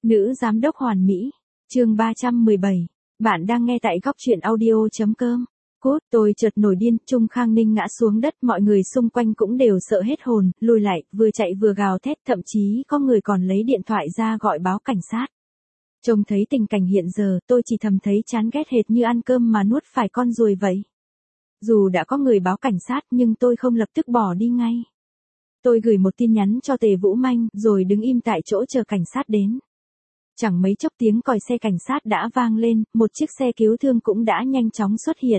Nữ giám đốc hoàn mỹ. Chương 317. Bạn đang nghe tại góc truyện audio.com. Cút, tôi chợt nổi điên, Trung Khang Ninh ngã xuống đất, mọi người xung quanh cũng đều sợ hết hồn, lùi lại, vừa chạy vừa gào thét, thậm chí có người còn lấy điện thoại ra gọi báo cảnh sát. Trông thấy tình cảnh hiện giờ, tôi chỉ thầm thấy chán ghét hệt như ăn cơm mà nuốt phải con ruồi vậy. Dù đã có người báo cảnh sát nhưng tôi không lập tức bỏ đi ngay. Tôi gửi một tin nhắn cho Tề Vũ Manh, rồi đứng im tại chỗ chờ cảnh sát đến. Chẳng mấy chốc tiếng còi xe cảnh sát đã vang lên, một chiếc xe cứu thương cũng đã nhanh chóng xuất hiện.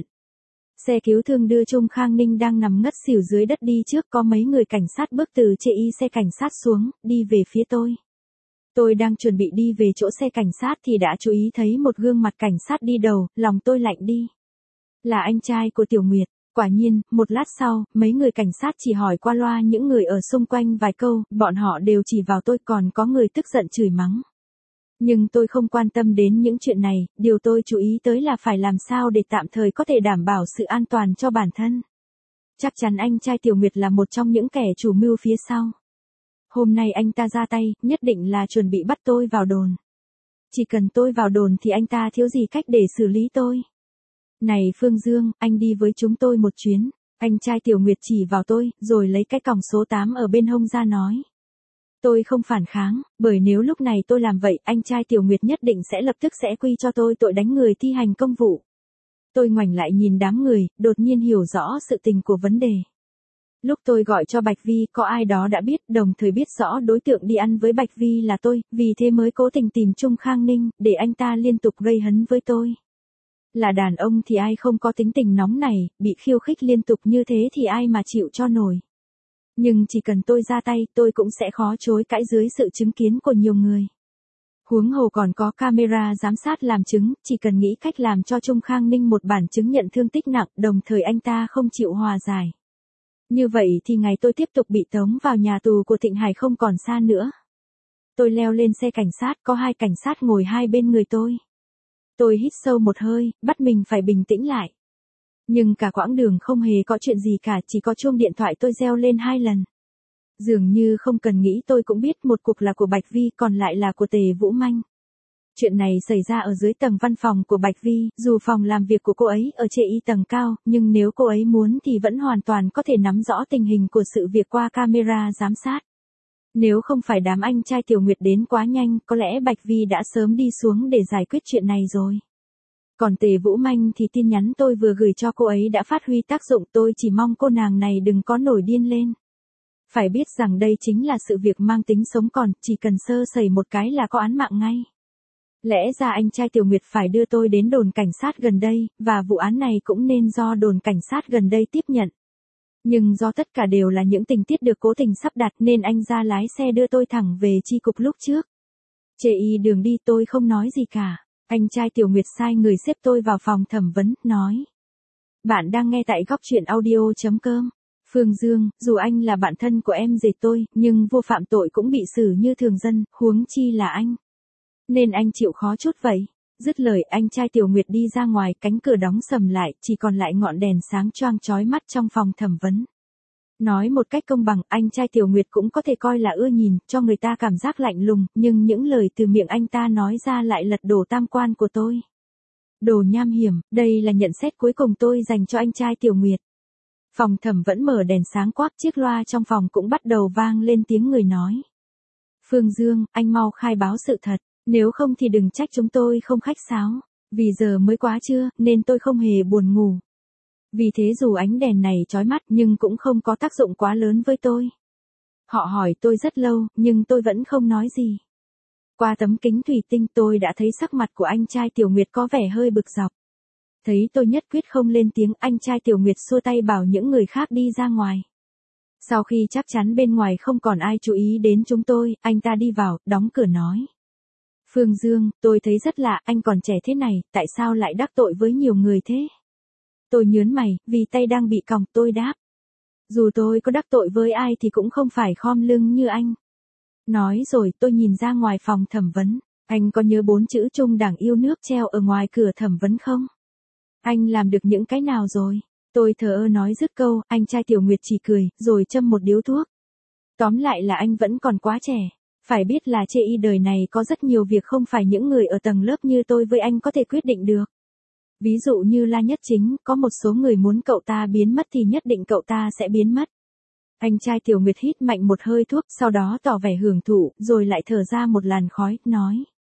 Xe cứu thương đưa Trung Khang Ninh đang nằm ngất xỉu dưới đất đi trước, có mấy người cảnh sát bước từ chê y xe cảnh sát xuống, đi về phía tôi. Tôi đang chuẩn bị đi về chỗ xe cảnh sát thì đã chú ý thấy một gương mặt cảnh sát đi đầu, lòng tôi lạnh đi. Là anh trai của Tiểu Nguyệt. Quả nhiên, một lát sau, mấy người cảnh sát chỉ hỏi qua loa những người ở xung quanh vài câu, bọn họ đều chỉ vào tôi, còn có người tức giận chửi mắng. Nhưng tôi không quan tâm đến những chuyện này, điều tôi chú ý tới là phải làm sao để tạm thời có thể đảm bảo sự an toàn cho bản thân. Chắc chắn anh trai Tiểu Nguyệt là một trong những kẻ chủ mưu phía sau. Hôm nay anh ta ra tay, nhất định là chuẩn bị bắt tôi vào đồn. Chỉ cần tôi vào đồn thì anh ta thiếu gì cách để xử lý tôi. Này Phương Dương, anh đi với chúng tôi một chuyến. Anh trai Tiểu Nguyệt chỉ vào tôi, rồi lấy cái còng số 8 ở bên hông ra nói. Tôi không phản kháng, bởi nếu lúc này tôi làm vậy, anh trai Tiểu Nguyệt nhất định sẽ lập tức sẽ quy cho tôi tội đánh người thi hành công vụ. Tôi ngoảnh lại nhìn đám người, đột nhiên hiểu rõ sự tình của vấn đề. Lúc tôi gọi cho Bạch Vi, có ai đó đã biết, đồng thời biết rõ đối tượng đi ăn với Bạch Vi là tôi, vì thế mới cố tình tìm Trung Khang Ninh, để anh ta liên tục gây hấn với tôi. Là đàn ông thì ai không có tính tình nóng này, bị khiêu khích liên tục như thế thì ai mà chịu cho nổi. Nhưng chỉ cần tôi ra tay, tôi cũng sẽ khó chối cãi dưới sự chứng kiến của nhiều người. Huống hồ còn có camera giám sát làm chứng, chỉ cần nghĩ cách làm cho Trung Khang Ninh một bản chứng nhận thương tích nặng, đồng thời anh ta không chịu hòa giải. Như vậy thì ngày tôi tiếp tục bị tống vào nhà tù của Thịnh Hải không còn xa nữa. Tôi leo lên xe cảnh sát, có hai cảnh sát ngồi hai bên người tôi. Tôi hít sâu một hơi, bắt mình phải bình tĩnh lại. Nhưng cả quãng đường không hề có chuyện gì cả, chỉ có chuông điện thoại tôi reo lên 2 lần. Dường như không cần nghĩ tôi cũng biết một cuộc là của Bạch Vi, còn lại là của Tề Vũ Manh. Chuyện này xảy ra ở dưới tầng văn phòng của Bạch Vi, dù phòng làm việc của cô ấy ở chê y tầng cao, nhưng nếu cô ấy muốn thì vẫn hoàn toàn có thể nắm rõ tình hình của sự việc qua camera giám sát. Nếu không phải đám anh trai Tiểu Nguyệt đến quá nhanh, có lẽ Bạch Vi đã sớm đi xuống để giải quyết chuyện này rồi. Còn Tề Vũ Manh thì tin nhắn tôi vừa gửi cho cô ấy đã phát huy tác dụng, tôi chỉ mong cô nàng này đừng có nổi điên lên. Phải biết rằng đây chính là sự việc mang tính sống còn, chỉ cần sơ sẩy một cái là có án mạng ngay. Lẽ ra anh trai Tiểu Nguyệt phải đưa tôi đến đồn cảnh sát gần đây, và vụ án này cũng nên do đồn cảnh sát gần đây tiếp nhận. Nhưng do tất cả đều là những tình tiết được cố tình sắp đặt nên anh ra lái xe đưa tôi thẳng về chi cục lúc trước. Chê y đường đi tôi không nói gì cả. Anh trai Tiểu Nguyệt sai người xếp tôi vào phòng thẩm vấn, nói. Bạn đang nghe tại góc truyện audio.com. Phương Dương, dù anh là bạn thân của em dệt tôi, nhưng vô phạm tội cũng bị xử như thường dân, huống chi là anh. Nên anh chịu khó chút vậy. Dứt lời, anh trai Tiểu Nguyệt đi ra ngoài, cánh cửa đóng sầm lại, chỉ còn lại ngọn đèn sáng choang chói mắt trong phòng thẩm vấn. Nói một cách công bằng, anh trai Tiểu Nguyệt cũng có thể coi là ưa nhìn, cho người ta cảm giác lạnh lùng, nhưng những lời từ miệng anh ta nói ra lại lật đổ tam quan của tôi. Đồ nham hiểm, đây là nhận xét cuối cùng tôi dành cho anh trai Tiểu Nguyệt. Phòng thẩm vẫn mở đèn sáng quắc, chiếc loa trong phòng cũng bắt đầu vang lên tiếng người nói. Phương Dương, anh mau khai báo sự thật, nếu không thì đừng trách chúng tôi không khách sáo. Vì giờ mới quá trưa, nên tôi không hề buồn ngủ. Vì thế dù ánh đèn này chói mắt nhưng cũng không có tác dụng quá lớn với tôi. Họ hỏi tôi rất lâu, nhưng tôi vẫn không nói gì. Qua tấm kính thủy tinh tôi đã thấy sắc mặt của anh trai Tiểu Nguyệt có vẻ hơi bực dọc. Thấy tôi nhất quyết không lên tiếng, anh trai Tiểu Nguyệt xua tay bảo những người khác đi ra ngoài. Sau khi chắc chắn bên ngoài không còn ai chú ý đến chúng tôi, anh ta đi vào, đóng cửa nói. Phương Dương, tôi thấy rất lạ, anh còn trẻ thế này, tại sao lại đắc tội với nhiều người thế? Tôi nhớn mày, vì tay đang bị còng, tôi đáp. Dù tôi có đắc tội với ai thì cũng không phải khom lưng như anh. Nói rồi tôi nhìn ra ngoài phòng thẩm vấn. Anh có nhớ 4 chữ Trung Đảng yêu nước treo ở ngoài cửa thẩm vấn không? Anh làm được những cái nào rồi? Tôi thờ ơ nói dứt câu, anh trai Tiểu Nguyệt chỉ cười, rồi châm một điếu thuốc. Tóm lại là anh vẫn còn quá trẻ. Phải biết là chê y đời này có rất nhiều việc không phải những người ở tầng lớp như tôi với anh có thể quyết định được. Ví dụ như La Nhất Chính, có một số người muốn cậu ta biến mất thì nhất định cậu ta sẽ biến mất. Anh trai Tiểu Nguyệt hít mạnh một hơi thuốc, sau đó tỏ vẻ hưởng thụ, rồi lại thở ra một làn khói, nói.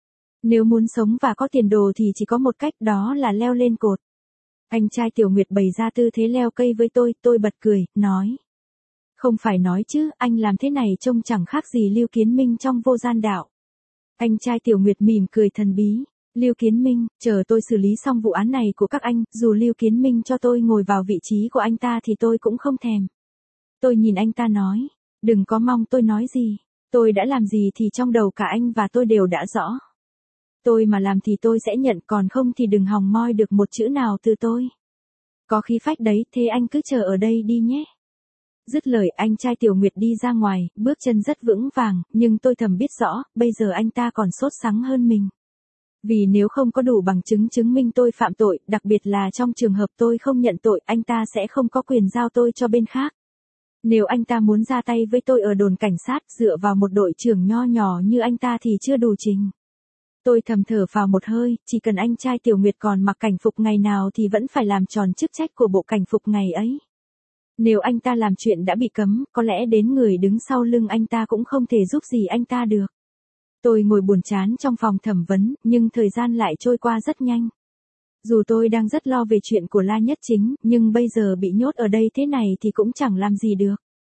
Nếu muốn sống và có tiền đồ thì chỉ có một cách, đó là leo lên cột. Anh trai Tiểu Nguyệt bày ra tư thế leo cây với tôi bật cười, nói. Không phải nói chứ, anh làm thế này trông chẳng khác gì Lưu Kiến Minh trong Vô Gian Đạo. Anh trai Tiểu Nguyệt mỉm cười thần bí. Lưu Kiến Minh, chờ tôi xử lý xong vụ án này của các anh, dù Lưu Kiến Minh cho tôi ngồi vào vị trí của anh ta thì tôi cũng không thèm. Tôi nhìn anh ta nói, đừng có mong tôi nói gì. Tôi đã làm gì thì trong đầu cả anh và tôi đều đã rõ. Tôi mà làm thì tôi sẽ nhận, còn không thì đừng hòng moi được một chữ nào từ tôi. Có khí phách đấy, thế anh cứ chờ ở đây đi nhé. Dứt lời anh trai Tiểu Nguyệt đi ra ngoài, bước chân rất vững vàng, nhưng tôi thầm biết rõ, bây giờ anh ta còn sốt sắng hơn mình. Vì nếu không có đủ bằng chứng chứng minh tôi phạm tội, đặc biệt là trong trường hợp tôi không nhận tội, anh ta sẽ không có quyền giao tôi cho bên khác. Nếu anh ta muốn ra tay với tôi ở đồn cảnh sát dựa vào một đội trưởng nho nhỏ như anh ta thì chưa đủ trình. Tôi thầm thở vào một hơi, chỉ cần anh trai Tiểu Nguyệt còn mặc cảnh phục ngày nào thì vẫn phải làm tròn chức trách của bộ cảnh phục ngày ấy. Nếu anh ta làm chuyện đã bị cấm, có lẽ đến người đứng sau lưng anh ta cũng không thể giúp gì anh ta được. Tôi ngồi buồn chán trong phòng thẩm vấn, nhưng thời gian lại trôi qua rất nhanh. Dù tôi đang rất lo về chuyện của La Nhất Chính, nhưng bây giờ bị nhốt ở đây thế này thì cũng chẳng làm gì được.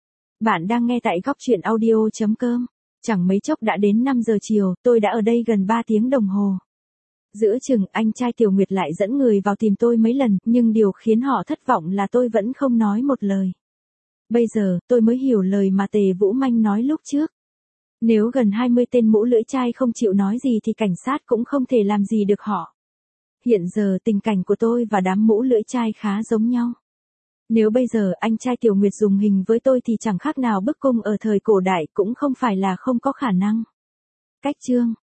Bạn đang nghe tại góc truyện audio.com. Chẳng mấy chốc đã đến 5 giờ chiều, tôi đã ở đây gần 3 tiếng đồng hồ. Giữa chừng, anh trai Tiểu Nguyệt lại dẫn người vào tìm tôi mấy lần, nhưng điều khiến họ thất vọng là tôi vẫn không nói một lời. Bây giờ, tôi mới hiểu lời mà Tề Vũ Manh nói lúc trước. Nếu gần 20 tên mũ lưỡi trai không chịu nói gì thì cảnh sát cũng không thể làm gì được họ. Hiện giờ tình cảnh của tôi và đám mũ lưỡi trai khá giống nhau. Nếu bây giờ anh trai Tiểu Nguyệt dùng hình với tôi thì chẳng khác nào bức cung ở thời cổ đại, cũng không phải là không có khả năng. Cách chương